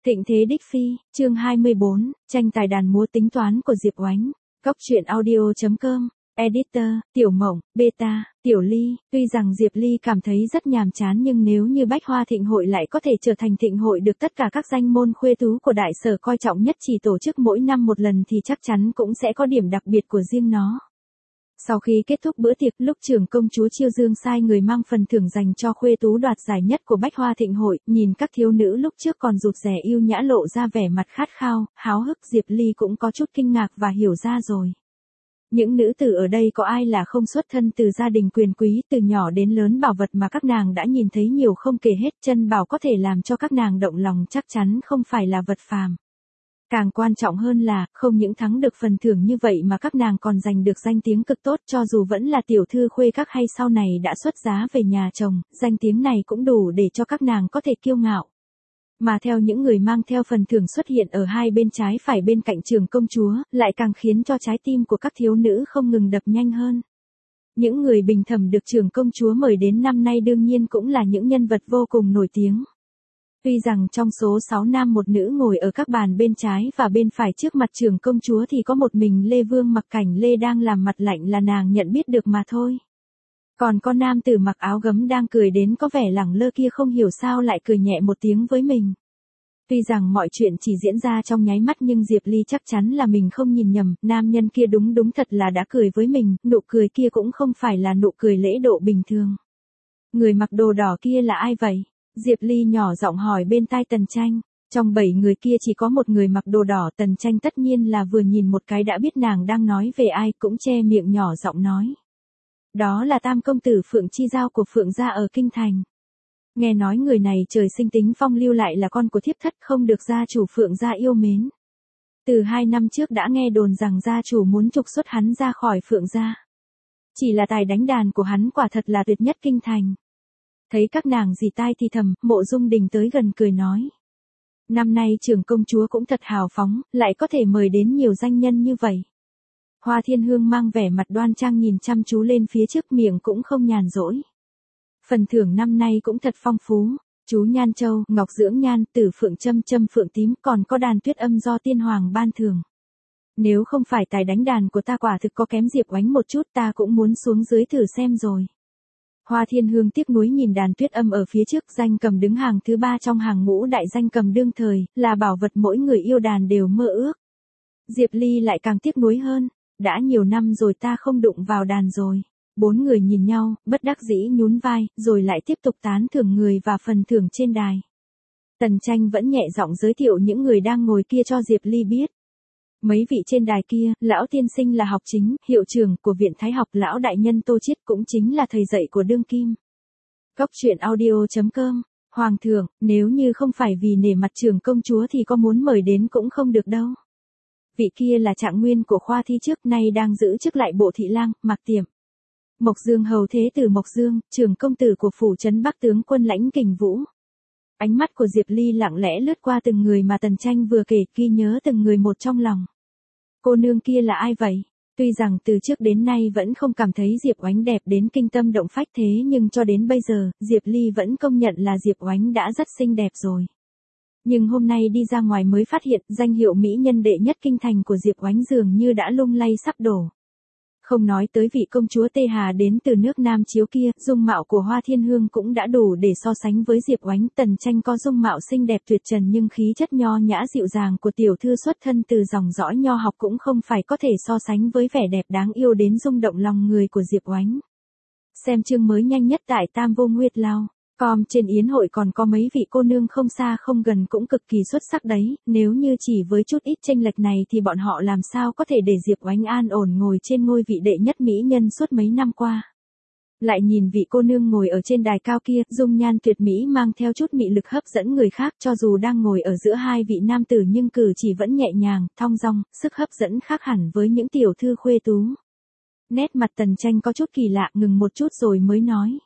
Thịnh thế đích phi, chương 24, tranh tài đàn múa tính toán của Diệp Oánh. Góc truyện audio.com, Editor, Tiểu Mộng, Beta, Tiểu Ly. Tuy rằng Diệp Ly cảm thấy rất nhàm chán nhưng nếu như Bách Hoa Thịnh hội lại có thể trở thành thịnh hội được tất cả các danh môn khuê tú của đại sở coi trọng nhất chỉ tổ chức mỗi năm một lần thì chắc chắn cũng sẽ có điểm đặc biệt của riêng nó. Sau khi kết thúc bữa tiệc, lúc trưởng công chúa Chiêu Dương sai người mang phần thưởng dành cho khuê tú đoạt giải nhất của Bách Hoa Thịnh hội, nhìn các thiếu nữ lúc trước còn rụt rè yêu nhã lộ ra vẻ mặt khát khao, háo hức, Diệp Ly cũng có chút kinh ngạc và hiểu ra rồi. Những nữ tử ở đây có ai là không xuất thân từ gia đình quyền quý, từ nhỏ đến lớn bảo vật mà các nàng đã nhìn thấy nhiều không kể hết, chân bảo có thể làm cho các nàng động lòng chắc chắn không phải là vật phàm. Càng quan trọng hơn là, không những thắng được phần thưởng như vậy mà các nàng còn giành được danh tiếng cực tốt, cho dù vẫn là tiểu thư khuê các hay sau này đã xuất giá về nhà chồng, danh tiếng này cũng đủ để cho các nàng có thể kiêu ngạo. Mà theo những người mang theo phần thưởng xuất hiện ở hai bên trái phải bên cạnh trưởng công chúa, lại càng khiến cho trái tim của các thiếu nữ không ngừng đập nhanh hơn. Những người bình thẩm được trưởng công chúa mời đến năm nay đương nhiên cũng là những nhân vật vô cùng nổi tiếng. Tuy rằng trong số 6 nam một nữ ngồi ở các bàn bên trái và bên phải trước mặt trưởng công chúa thì có một mình Lê Vương mặc cảnh lê đang làm mặt lạnh là nàng nhận biết được mà thôi. Còn có nam tử mặc áo gấm đang cười đến có vẻ lẳng lơ kia không hiểu sao lại cười nhẹ một tiếng với mình. Tuy rằng mọi chuyện chỉ diễn ra trong nháy mắt nhưng Diệp Ly chắc chắn là mình không nhìn nhầm, nam nhân kia đúng thật là đã cười với mình, nụ cười kia cũng không phải là nụ cười lễ độ bình thường. Người mặc đồ đỏ kia là ai vậy? Diệp Ly nhỏ giọng hỏi bên tai Tần Tranh. Trong 7 người kia chỉ có một người mặc đồ đỏ, Tần Tranh tất nhiên là vừa nhìn một cái đã biết nàng đang nói về ai, cũng che miệng nhỏ giọng nói. Đó là tam công tử Phượng Chi Giao của Phượng gia ở Kinh Thành. Nghe nói người này trời sinh tính phong lưu lại là con của thiếp thất không được gia chủ Phượng gia yêu mến. Từ 2 năm trước đã nghe đồn rằng gia chủ muốn trục xuất hắn ra khỏi Phượng gia. Chỉ là tài đánh đàn của hắn quả thật là tuyệt nhất Kinh Thành. Thấy các nàng dì tai thì thầm, Mộ Dung Đình tới gần cười nói. Năm nay trưởng công chúa cũng thật hào phóng, lại có thể mời đến nhiều danh nhân như vậy. Hoa Thiên Hương mang vẻ mặt đoan trang nhìn chăm chú lên phía trước, miệng cũng không nhàn rỗi. Phần thưởng năm nay cũng thật phong phú, chú Nhan Châu, Ngọc Dưỡng Nhan, Tử Phượng Châm Châm Phượng Tím, còn có đàn tuyết âm do Tiên Hoàng ban thưởng. Nếu không phải tài đánh đàn của ta quả thực có kém Diệp Oánh một chút ta cũng muốn xuống dưới thử xem rồi. Hoa Thiên Hương tiếc nuối nhìn đàn tuyết âm ở phía trước, danh cầm đứng hàng thứ 3 trong hàng ngũ đại danh cầm đương thời, là bảo vật mỗi người yêu đàn đều mơ ước. Diệp Ly lại càng tiếc nuối hơn, đã nhiều năm rồi ta không đụng vào đàn rồi. 4 người nhìn nhau, bất đắc dĩ nhún vai, rồi lại tiếp tục tán thưởng người và phần thưởng trên đài. Tần Tranh vẫn nhẹ giọng giới thiệu những người đang ngồi kia cho Diệp Ly biết. Mấy vị trên đài kia, lão tiên sinh là học chính, hiệu trưởng của Viện Thái học, lão đại nhân Tô Chiết cũng chính là thầy dạy của đương kim. Góc truyện audio.com, Hoàng thượng, nếu như không phải vì nể mặt trưởng công chúa thì có muốn mời đến cũng không được đâu. Vị kia là trạng nguyên của khoa thi trước nay đang giữ chức lại bộ thị lang, Mạc Tiệm. Mộc Dương hầu thế tử Mộc Dương, trưởng công tử của phủ trấn Bắc tướng quân Lãnh Kình Vũ. Ánh mắt của Diệp Ly lặng lẽ lướt qua từng người mà Tần Tranh vừa kể, ghi nhớ từng người một trong lòng. Cô nương kia là ai vậy? Tuy rằng từ trước đến nay vẫn không cảm thấy Diệp Oánh đẹp đến kinh tâm động phách thế nhưng cho đến bây giờ, Diệp Ly vẫn công nhận là Diệp Oánh đã rất xinh đẹp rồi. Nhưng hôm nay đi ra ngoài mới phát hiện danh hiệu mỹ nhân đệ nhất kinh thành của Diệp Oánh dường như đã lung lay sắp đổ. Không nói tới vị công chúa Tê Hà đến từ nước Nam Chiếu kia, dung mạo của Hoa Thiên Hương cũng đã đủ để so sánh với Diệp Oánh. Tần Tranh có dung mạo xinh đẹp tuyệt trần nhưng khí chất nho nhã dịu dàng của tiểu thư xuất thân từ dòng dõi nho học cũng không phải có thể so sánh với vẻ đẹp đáng yêu đến rung động lòng người của Diệp Oánh. Xem chương mới nhanh nhất tại Tam Vô Nguyệt Lao. Trên yến hội còn có mấy vị cô nương không xa không gần cũng cực kỳ xuất sắc đấy, nếu như chỉ với chút ít chênh lệch này thì bọn họ làm sao có thể để Diệp Oánh an ổn ngồi trên ngôi vị đệ nhất mỹ nhân suốt mấy năm qua. Lại nhìn vị cô nương ngồi ở trên đài cao kia, dung nhan tuyệt mỹ mang theo chút mị lực hấp dẫn người khác, cho dù đang ngồi ở giữa hai vị nam tử nhưng cử chỉ vẫn nhẹ nhàng, thong dong, sức hấp dẫn khác hẳn với những tiểu thư khuê tú. Nét mặt Tần Tranh có chút kỳ lạ, ngừng một chút rồi mới nói.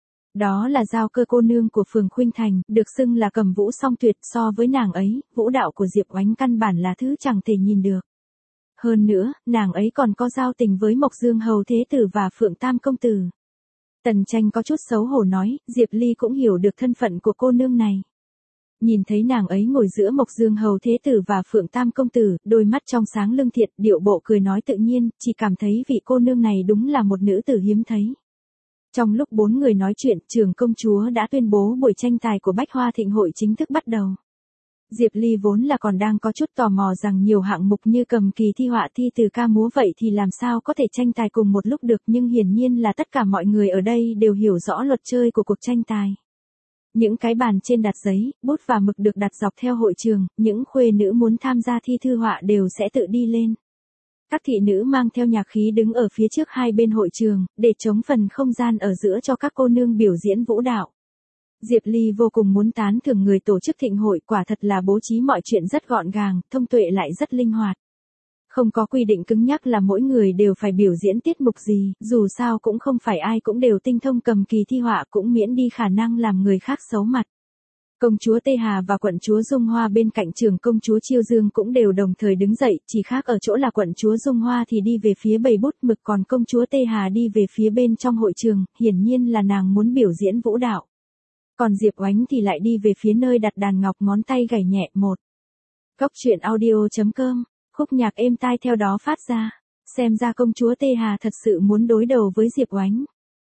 Đó là Giao Cơ cô nương của phường Khuynh Thành, được xưng là cầm vũ song tuyệt, so với nàng ấy, vũ đạo của Diệp Oánh căn bản là thứ chẳng thể nhìn được. Hơn nữa, nàng ấy còn có giao tình với Mộc Dương hầu thế tử và Phượng Tam công tử. Tần Tranh có chút xấu hổ nói, Diệp Ly cũng hiểu được thân phận của cô nương này. Nhìn thấy nàng ấy ngồi giữa Mộc Dương Hầu Thế Tử và Phượng Tam Công Tử, đôi mắt trong sáng lương thiện, điệu bộ cười nói tự nhiên, chỉ cảm thấy vị cô nương này đúng là một nữ tử hiếm thấy. Trong lúc bốn người nói chuyện, trưởng công chúa đã tuyên bố buổi tranh tài của Bách Hoa Thịnh Hội chính thức bắt đầu. Diệp Ly vốn là còn đang có chút tò mò rằng nhiều hạng mục như cầm kỳ thi họa thi từ ca múa vậy thì làm sao có thể tranh tài cùng một lúc được, nhưng hiển nhiên là tất cả mọi người ở đây đều hiểu rõ luật chơi của cuộc tranh tài. Những cái bàn trên đặt giấy, bút và mực được đặt dọc theo hội trường, những khuê nữ muốn tham gia thi thư họa đều sẽ tự đi lên. Các thị nữ mang theo nhạc khí đứng ở phía trước hai bên hội trường, để trống phần không gian ở giữa cho các cô nương biểu diễn vũ đạo. Diệp Ly vô cùng muốn tán thưởng người tổ chức thịnh hội, quả thật là bố trí mọi chuyện rất gọn gàng, thông tuệ lại rất linh hoạt. Không có quy định cứng nhắc là mỗi người đều phải biểu diễn tiết mục gì, dù sao cũng không phải ai cũng đều tinh thông cầm kỳ thi họa, cũng miễn đi khả năng làm người khác xấu mặt. Công chúa Tê Hà và quận chúa Dung Hoa bên cạnh trường công chúa Chiêu Dương cũng đều đồng thời đứng dậy, chỉ khác ở chỗ là quận chúa Dung Hoa thì đi về phía bầy bút mực, còn công chúa Tê Hà đi về phía bên trong hội trường, hiển nhiên là nàng muốn biểu diễn vũ đạo. Còn Diệp Oánh thì lại đi về phía nơi đặt đàn ngọc, ngón tay gảy nhẹ một. Cốc truyện audio.com, khúc nhạc êm tai theo đó phát ra. Xem ra công chúa Tê Hà thật sự muốn đối đầu với Diệp Oánh.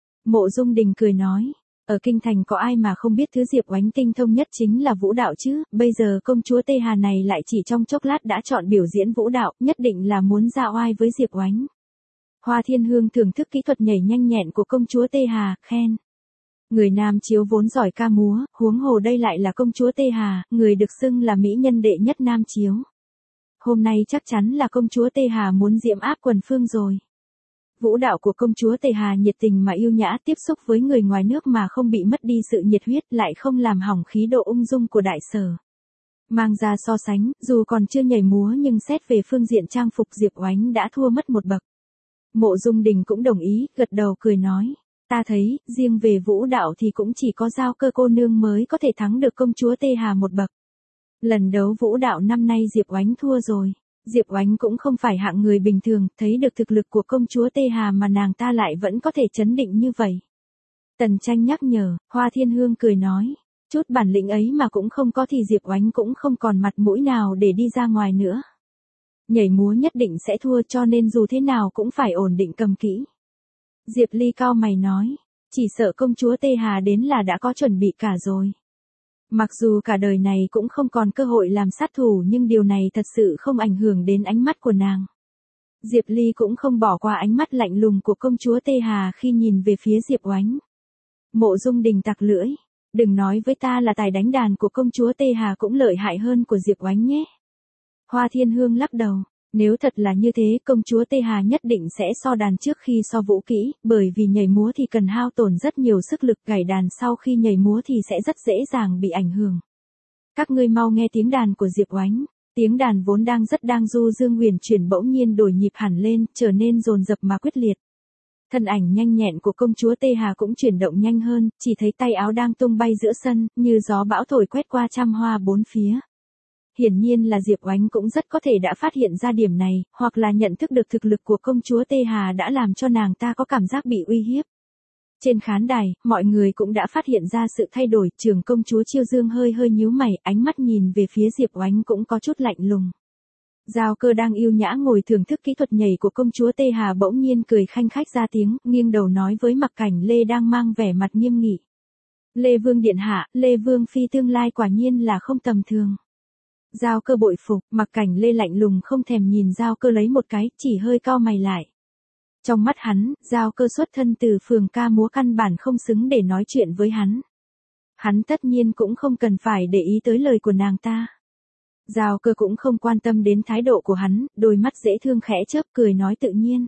Mộ Dung Đình cười nói, ở kinh thành có ai mà không biết thứ Diệp Oánh tinh thông nhất chính là vũ đạo chứ, bây giờ công chúa Tê Hà này lại chỉ trong chốc lát đã chọn biểu diễn vũ đạo, nhất định là muốn ra oai với Diệp Oánh. Hoa Thiên Hương thưởng thức kỹ thuật nhảy nhanh nhẹn của công chúa Tê Hà, khen. Người nam chiếu vốn giỏi ca múa, huống hồ đây lại là công chúa Tê Hà, người được xưng là mỹ nhân đệ nhất nam chiếu. Hôm nay chắc chắn là công chúa Tê Hà muốn diễm áp quần phương rồi. Vũ đạo của công chúa Tê Hà nhiệt tình mà yêu nhã, tiếp xúc với người ngoài nước mà không bị mất đi sự nhiệt huyết, lại không làm hỏng khí độ ung dung của đại sở. Mang ra so sánh, dù còn chưa nhảy múa nhưng xét về phương diện trang phục Diệp Oánh đã thua mất một bậc. Mộ Dung Đình cũng đồng ý, gật đầu cười nói. Ta thấy, riêng về vũ đạo thì cũng chỉ có Giao Cơ cô nương mới có thể thắng được công chúa Tê Hà một bậc. Lần đấu vũ đạo năm nay Diệp Oánh thua rồi. Diệp Oánh cũng không phải hạng người bình thường, thấy được thực lực của công chúa Tê Hà mà nàng ta lại vẫn có thể chấn định như vậy. Tần Tranh nhắc nhở, Hoa Thiên Hương cười nói, chút bản lĩnh ấy mà cũng không có thì Diệp Oánh cũng không còn mặt mũi nào để đi ra ngoài nữa. Nhảy múa nhất định sẽ thua, cho nên dù thế nào cũng phải ổn định cầm kỹ. Diệp Ly cau mày nói, chỉ sợ công chúa Tê Hà đến là đã có chuẩn bị cả rồi. Mặc dù cả đời này cũng không còn cơ hội làm sát thủ, nhưng điều này thật sự không ảnh hưởng đến ánh mắt của nàng. Diệp Ly cũng không bỏ qua ánh mắt lạnh lùng của công chúa Tê Hà khi nhìn về phía Diệp Oánh. Mộ Dung Đình tặc lưỡi, đừng nói với ta là tài đánh đàn của công chúa Tê Hà cũng lợi hại hơn của Diệp Oánh nhé. Hoa Thiên Hương lắc đầu. Nếu thật là như thế, công chúa Tê Hà nhất định sẽ so đàn trước khi so vũ kỹ, bởi vì nhảy múa thì cần hao tổn rất nhiều sức lực, gảy đàn sau khi nhảy múa thì sẽ rất dễ dàng bị ảnh hưởng. Các ngươi mau nghe tiếng đàn của Diệp Oánh. Tiếng đàn vốn đang du dương huyền chuyển bỗng nhiên đổi nhịp hẳn lên, trở nên dồn dập mà quyết liệt. Thân ảnh nhanh nhẹn của công chúa Tê Hà cũng chuyển động nhanh hơn, chỉ thấy tay áo đang tung bay giữa sân, như gió bão thổi quét qua trăm hoa bốn phía. Hiển nhiên là Diệp Oánh cũng rất có thể đã phát hiện ra điểm này, hoặc là nhận thức được thực lực của công chúa Tê Hà đã làm cho nàng ta có cảm giác bị uy hiếp. Trên khán đài, mọi người cũng đã phát hiện ra sự thay đổi, trưởng công chúa Chiêu Dương hơi nhíu mày, ánh mắt nhìn về phía Diệp Oánh cũng có chút lạnh lùng. Giao Cơ đang yêu nhã ngồi thưởng thức kỹ thuật nhảy của công chúa Tê Hà bỗng nhiên cười khanh khách ra tiếng, nghiêng đầu nói với Mặc Cảnh Lê đang mang vẻ mặt nghiêm nghị. Lê Vương điện hạ, Lê Vương phi tương lai quả nhiên là không tầm thường. Giao Cơ bội phục, Mặc Cảnh Lê lạnh lùng không thèm nhìn Giao Cơ lấy một cái, chỉ hơi cau mày lại. Trong mắt hắn, Giao Cơ xuất thân từ phường ca múa căn bản không xứng để nói chuyện với hắn. Hắn tất nhiên cũng không cần phải để ý tới lời của nàng ta. Giao Cơ cũng không quan tâm đến thái độ của hắn, đôi mắt dễ thương khẽ chớp cười nói tự nhiên.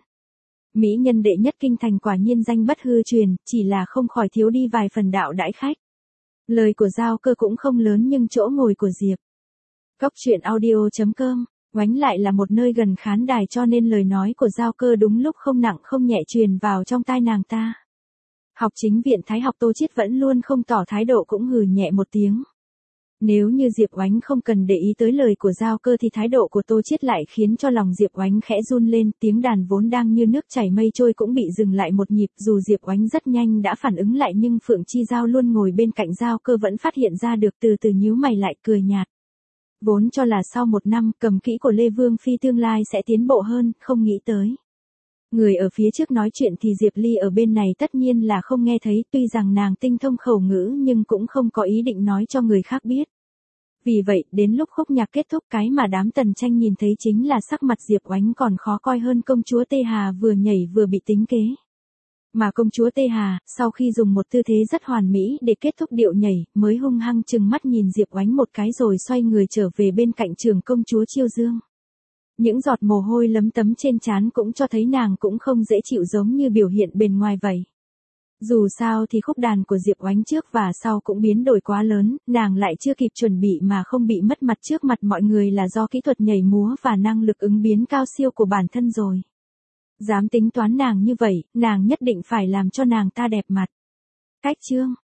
Mỹ nhân đệ nhất kinh thành quả nhiên danh bất hư truyền, chỉ là không khỏi thiếu đi vài phần đạo đãi khách. Lời của Giao Cơ cũng không lớn nhưng chỗ ngồi của Diệp. Cốc truyện audio.com, Oánh lại là một nơi gần khán đài cho nên lời nói của Giao Cơ đúng lúc không nặng không nhẹ truyền vào trong tai nàng ta. Học chính viện Thái học Tô Chiết vẫn luôn không tỏ thái độ cũng hừ nhẹ một tiếng. Nếu như Diệp Oánh không cần để ý tới lời của Giao Cơ thì thái độ của Tô Chiết lại khiến cho lòng Diệp Oánh khẽ run lên, tiếng đàn vốn đang như nước chảy mây trôi cũng bị dừng lại một nhịp, dù Diệp Oánh rất nhanh đã phản ứng lại nhưng Phượng Chi Giao luôn ngồi bên cạnh Giao Cơ vẫn phát hiện ra được, từ từ nhíu mày lại cười nhạt. Vốn cho là sau 1 năm cầm kỹ của Lê Vương Phi tương lai sẽ tiến bộ hơn, không nghĩ tới. Người ở phía trước nói chuyện thì Diệp Ly ở bên này tất nhiên là không nghe thấy, tuy rằng nàng tinh thông khẩu ngữ nhưng cũng không có ý định nói cho người khác biết. Vì vậy, đến lúc khúc nhạc kết thúc cái mà đám Tần Tranh nhìn thấy chính là sắc mặt Diệp Oánh còn khó coi hơn công chúa Tê Hà vừa nhảy vừa bị tính kế. Mà công chúa Tê Hà, sau khi dùng một tư thế rất hoàn mỹ để kết thúc điệu nhảy, mới hung hăng trừng mắt nhìn Diệp Oánh một cái rồi xoay người trở về bên cạnh trưởng công chúa Chiêu Dương. Những giọt mồ hôi lấm tấm trên trán cũng cho thấy nàng cũng không dễ chịu giống như biểu hiện bên ngoài vậy. Dù sao thì khúc đàn của Diệp Oánh trước và sau cũng biến đổi quá lớn, nàng lại chưa kịp chuẩn bị mà không bị mất mặt trước mặt mọi người là do kỹ thuật nhảy múa và năng lực ứng biến cao siêu của bản thân rồi. Dám tính toán nàng như vậy, nàng nhất định phải làm cho nàng ta đẹp mặt. Cách chương